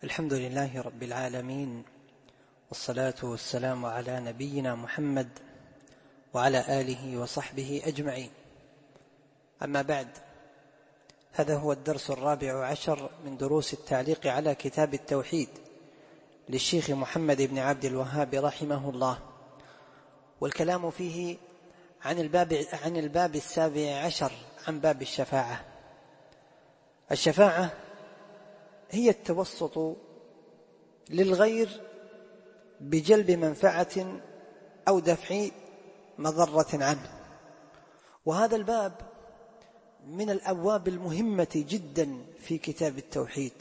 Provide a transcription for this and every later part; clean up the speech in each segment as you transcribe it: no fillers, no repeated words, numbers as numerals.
الحمد لله رب العالمين، والصلاة والسلام على نبينا محمد وعلى آله وصحبه أجمعين. أما بعد، هذا هو الدرس 14 من دروس التعليق على كتاب التوحيد للشيخ محمد بن عبد الوهاب رحمه الله، والكلام فيه عن الباب 17 عن باب الشفاعة. الشفاعة هي التوسط للغير بجلب منفعة أو دفع مضرة عنه، وهذا الباب من الأبواب المهمة جدا في كتاب التوحيد،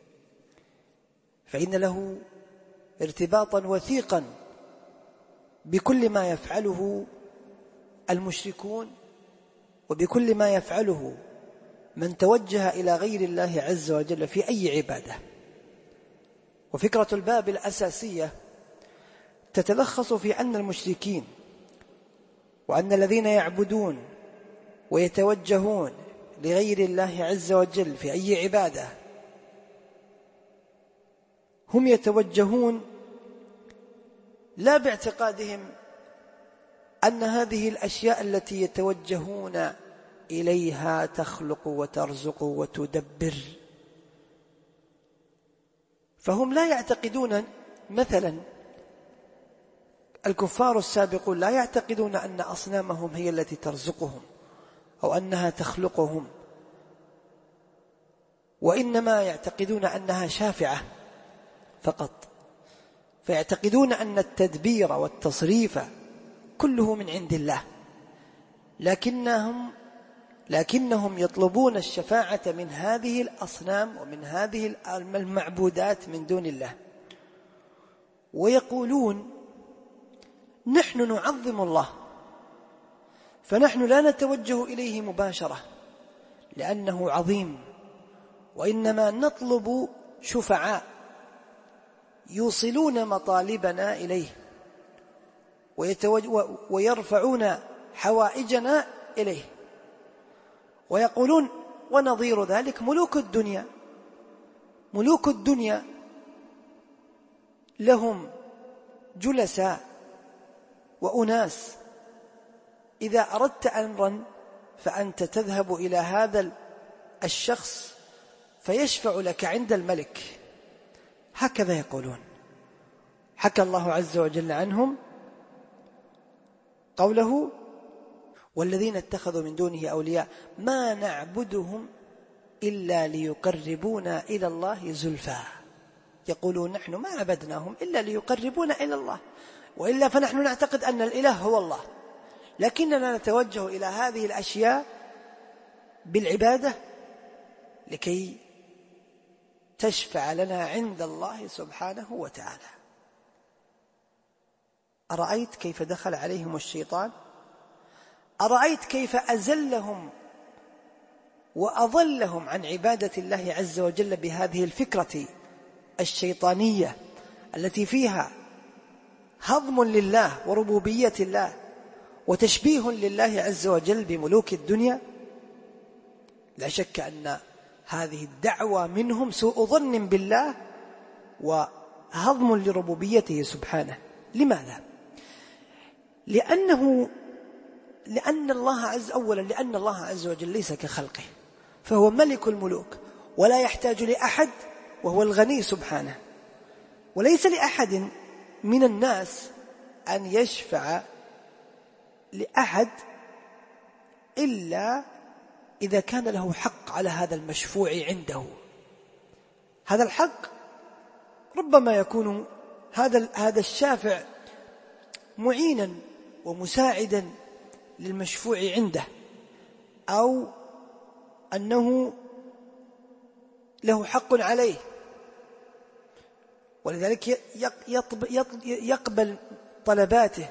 فإن له ارتباطا وثيقا بكل ما يفعله المشركون وبكل ما يفعله من توجه إلى غير الله عز وجل في أي عبادة. وفكرة الباب الأساسية تتلخص في أن المشركين وأن الذين يعبدون ويتوجهون لغير الله عز وجل في أي عبادة هم يتوجهون لا باعتقادهم أن هذه الأشياء التي يتوجهون إليها تخلق وترزق وتدبر، فهم لا يعتقدون، مثلا الكفار السابقون لا يعتقدون أن أصنامهم هي التي ترزقهم أو أنها تخلقهم، وإنما يعتقدون أنها شافعة فقط، فيعتقدون أن التدبير والتصريف كله من عند الله، لكنهم يطلبون الشفاعة من هذه الأصنام ومن هذه المعبودات من دون الله، ويقولون نحن نعظم الله، فنحن لا نتوجه إليه مباشرة لأنه عظيم، وإنما نطلب شفعاء يوصلون مطالبنا إليه ويرفعون حوائجنا إليه. ويقولون ونظير ذلك ملوك الدنيا لهم جلساء وأناس، إذا أردت أمرا فأنت تذهب إلى هذا الشخص فيشفع لك عند الملك، هكذا يقولون. حكى الله عز وجل عنهم قوله والذين اتخذوا من دونه أولياء ما نعبدهم إلا ليقربونا إلى الله زلفى، يقولون نحن ما عبدناهم إلا ليقربونا إلى الله، وإلا فنحن نعتقد أن الإله هو الله، لكننا نتوجه إلى هذه الأشياء بالعبادة لكي تشفع لنا عند الله سبحانه وتعالى. أرأيت كيف دخل عليهم الشيطان؟ أرأيت كيف أزلهم وأضلهم عن عبادة الله عز وجل بهذه الفكرة الشيطانية التي فيها هضم لله وربوبية الله وتشبيه لله عز وجل بملوك الدنيا؟ لا شك أن هذه الدعوة منهم سوء ظن بالله وهضم لربوبيته سبحانه. لماذا؟ لأن الله عز وجل ليس كخلقه، فهو ملك الملوك ولا يحتاج لأحد، وهو الغني سبحانه، وليس لأحد من الناس أن يشفع لأحد إلا إذا كان له حق على هذا المشفوع عنده. هذا الحق ربما يكون هذا الشافع معينا ومساعدا للمشفوع عنده، أو أنه له حق عليه ولذلك يقبل طلباته،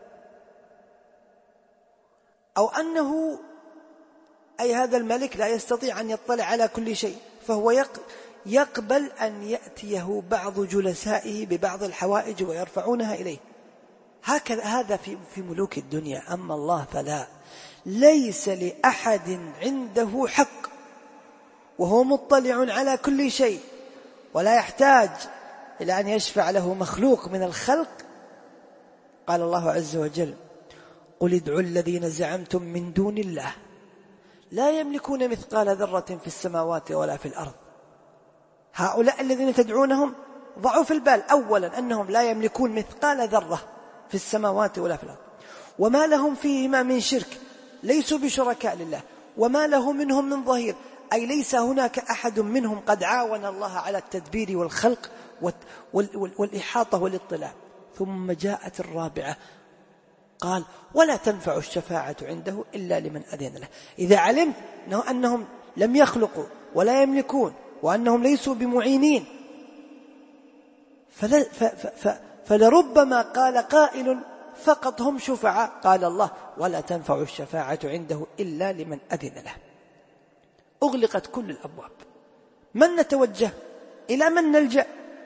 أو أنه أي هذا الملك لا يستطيع أن يطلع على كل شيء، فهو يقبل أن يأتيه بعض جلسائه ببعض الحوائج ويرفعونها إليه. هذا في ملوك الدنيا. أما الله فلا، ليس لأحد عنده حق، وهو مطلع على كل شيء، ولا يحتاج إلى أن يشفع له مخلوق من الخلق. قال الله عز وجل: قل ادعوا الذين زعمتم من دون الله لا يملكون مثقال ذرة في السماوات ولا في الأرض. هؤلاء الذين تدعونهم ضعوا في البال أولا أنهم لا يملكون مثقال ذرة في السماوات ولا في الأرض، وما لهم فيهما من شرك، ليسوا بشركاء لله، وما له منهم من ظهير، أي ليس هناك أحد منهم قد عاون الله على التدبير والخلق والإحاطة والاطلاع. ثم جاءت الرابعة، قال: ولا تنفع الشفاعة عنده إلا لمن أذن له. إذا علمت أنهم لم يخلقوا ولا يملكون وأنهم ليسوا بمعينين، فلربما قال قائل: فقط هم شفعاء. قال الله: ولا تنفع الشفاعة عنده إلا لمن أذن له. أغلقت كل الأبواب. من نتوجه؟ إلى من نلجأ؟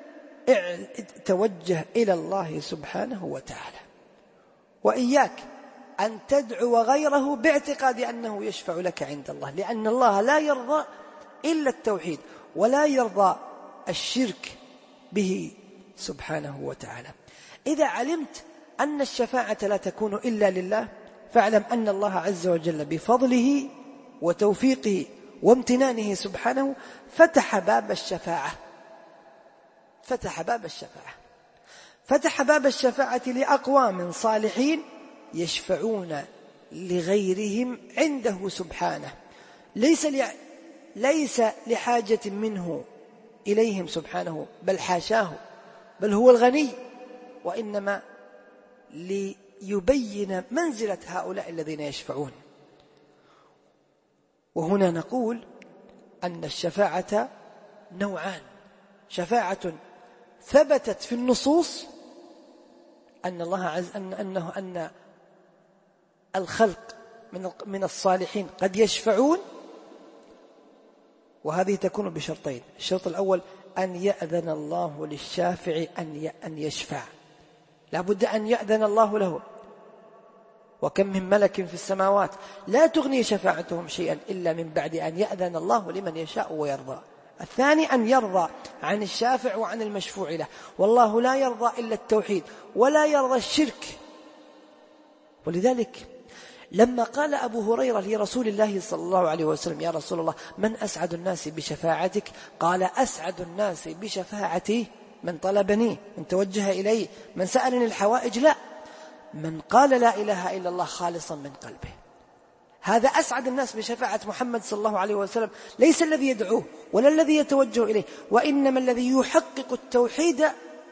توجه إلى الله سبحانه وتعالى، وإياك أن تدعو غيره باعتقاد أنه يشفع لك عند الله، لأن الله لا يرضى إلا التوحيد، ولا يرضى الشرك به سبحانه وتعالى. إذا علمت أن الشفاعة لا تكون إلا لله، فاعلم أن الله عز وجل بفضله وتوفيقه وامتنانه سبحانه فتح باب الشفاعة. فتح باب الشفاعة لأقوام صالحين يشفعون لغيرهم عنده سبحانه، ليس لحاجة منه إليهم سبحانه، بل حاشاه، بل هو الغني، وإنما ليبين منزلة هؤلاء الذين يشفعون. وهنا نقول أن الشفاعة نوعان: شفاعة ثبتت في النصوص أن الله أن الخلق من الصالحين قد يشفعون، وهذه تكون بشرطين: الشرط الأول أن يأذن الله للشافع أن يشفع، لا بد أن يأذن الله له. وكم من ملك في السماوات لا تغني شفاعتهم شيئا إلا من بعد أن يأذن الله لمن يشاء ويرضى. الثاني أن يرضى عن الشافع وعن المشفوع له، والله لا يرضى إلا التوحيد ولا يرضى الشرك. ولذلك لما قال أبو هريرة لرسول الله صلى الله عليه وسلم: يا رسول الله، من أسعد الناس بشفاعتك؟ قال: أسعد الناس بشفاعتي من طلبني، من توجه إلي، من سألني الحوائج، لا، من قال لا إله إلا الله خالصا من قلبه. هذا أسعد الناس بشفاعة محمد صلى الله عليه وسلم، ليس الذي يدعوه ولا الذي يتوجه إليه، وإنما الذي يحقق التوحيد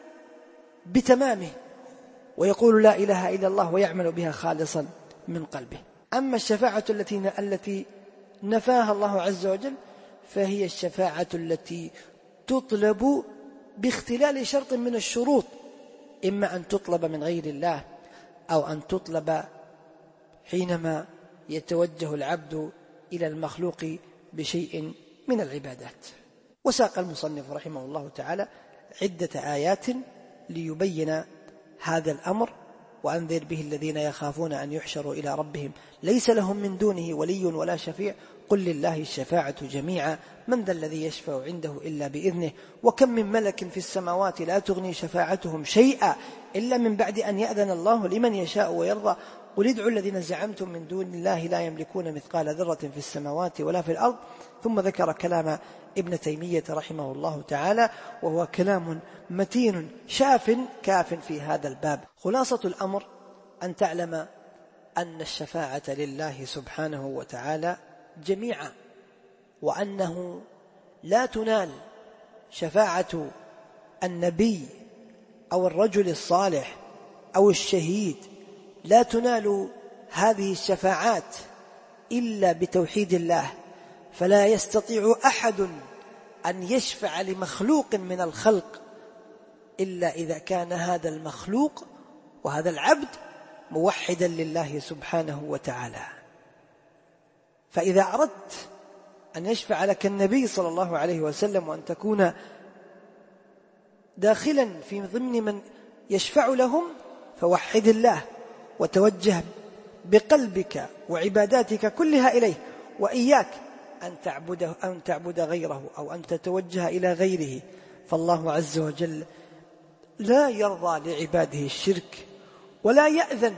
بتمامه ويقول لا إله إلا الله ويعمل بها خالصا من قلبه. أما الشفاعة التي نفاها الله عز وجل فهي الشفاعة التي تطلب باختلال شرط من الشروط، إما أن تطلب من غير الله أو أن تطلب حينما يتوجه العبد إلى المخلوق بشيء من العبادات. وساق المصنف رحمه الله تعالى عدة آيات ليبين هذا الأمر: وأنذر به الذين يخافون أن يحشروا إلى ربهم ليس لهم من دونه ولي ولا شفيع قل لله الشفاعة جميعا من ذا الذي يشفع عنده إلا بإذنه وكم من ملك في السماوات لا تغني شفاعتهم شيئا إلا من بعد أن يأذن الله لمن يشاء ويرضى قل ادعوا الذين زعمتم من دون الله لا يملكون مثقال ذرة في السماوات ولا في الأرض. ثم ذكر كلام ابن تيمية رحمه الله تعالى، وهو كلام متين شاف كاف في هذا الباب. خلاصة الأمر أن تعلم أن الشفاعة لله سبحانه وتعالى جميعا، وأنه لا تنال شفاعة النبي أو الرجل الصالح أو الشهيد، لا تنال هذه الشفاعات إلا بتوحيد الله، فلا يستطيع أحد أن يشفع لمخلوق من الخلق إلا إذا كان هذا المخلوق وهذا العبد موحدا لله سبحانه وتعالى. فإذا أردت أن يشفع لك النبي صلى الله عليه وسلم وأن تكون داخلا في ضمن من يشفع لهم فوحد الله وتوجه بقلبك وعباداتك كلها إليه، وإياك أن تعبد غيره أو أن تتوجه إلى غيره، فالله عز وجل لا يرضى لعباده الشرك، ولا يأذن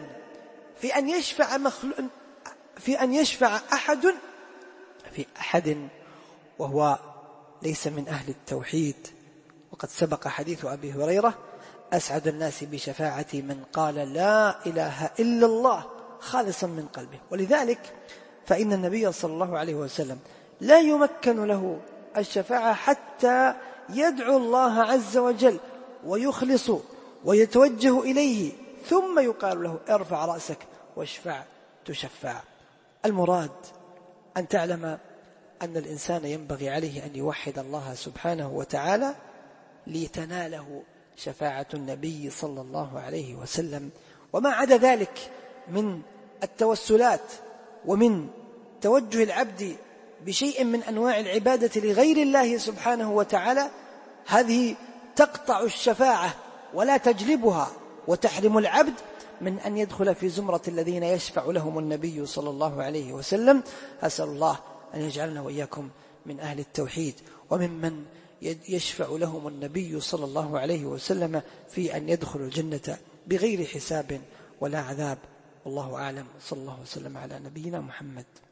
في أن يشفع أحد في أحد وهو ليس من أهل التوحيد. وقد سبق حديث أبي هريرة: أسعد الناس بشفاعتي من قال لا إله إلا الله خالصا من قلبه. ولذلك فإن النبي صلى الله عليه وسلم لا يمكن له الشفاعة حتى يدعو الله عز وجل ويخلص ويتوجه إليه، ثم يقال له: ارفع رأسك واشفع تشفع. المراد أن تعلم أن الإنسان ينبغي عليه أن يوحد الله سبحانه وتعالى لتناله شفاعة النبي صلى الله عليه وسلم. وما عدا ذلك من التوسلات ومن توجه العبد بشيء من أنواع العبادة لغير الله سبحانه وتعالى، هذه تقطع الشفاعة ولا تجلبها، وتحرم العبد من أن يدخل في زمرة الذين يشفع لهم النبي صلى الله عليه وسلم. أسأل الله أن يجعلنا وإياكم من أهل التوحيد وممن يشفع لهم النبي صلى الله عليه وسلم في أن يدخلوا الجنة بغير حساب ولا عذاب. والله أعلم. صلى الله وسلم على نبينا محمد.